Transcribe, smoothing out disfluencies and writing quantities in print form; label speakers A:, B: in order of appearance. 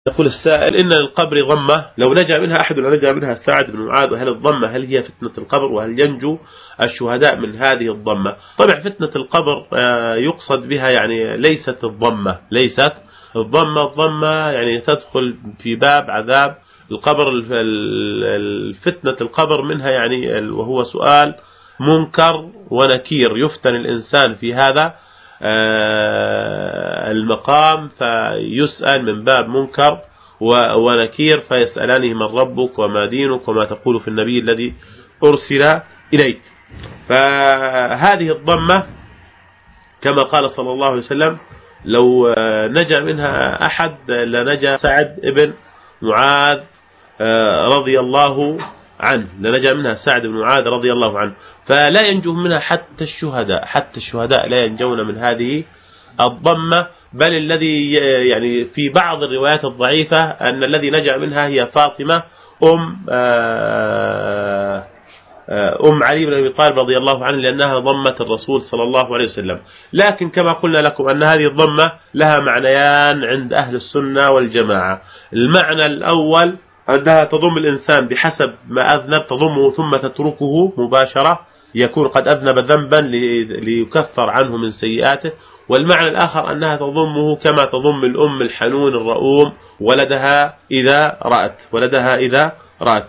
A: يقول السائل: إن للقبر ضمة، لو نجا منها أحد ونجا منها سعد بن معاذ، وهل الضمة هل هي فتنة القبر، وهل ينجو الشهداء من هذه الضمة؟ طبعا فتنة القبر يقصد بها يعني ليست الضمة، ليست الضمة يعني تدخل في باب عذاب القبر. فتنة القبر منها يعني وهو سؤال منكر ونكير، يفتن الإنسان في هذا المقام فيسأل من باب منكر ونكير، فيسألانه: من ربك وما دينك وما تقول في النبي الذي أرسل إليك. فهذه الضمة كما قال صلى الله عليه وسلم: لو نجا منها أحد لنجا سعد بن معاذ رضي الله عنه، لنجا منها سعد بن معاذ رضي الله عنه. فلا ينجو منها حتى الشهداء، حتى الشهداء لا ينجون من هذه الضمة. بل الذي يعني في بعض الروايات الضعيفة أن الذي نجا منها هي فاطمة أم علي بن أبي طالب رضي الله عنه، لأنها ضمة الرسول صلى الله عليه وسلم. لكن كما قلنا لكم أن هذه الضمة لها معنيان عند أهل السنة والجماعة. المعنى الأول أنها تضم الإنسان بحسب ما أذنب، تضمه ثم تتركه مباشرة، يكون قد أذنب ذنبا ليكفر عنه من سيئاته. والمعنى الآخر أنها تضمه كما تضم الأم الحنون الرؤوم ولدها إذا رأت،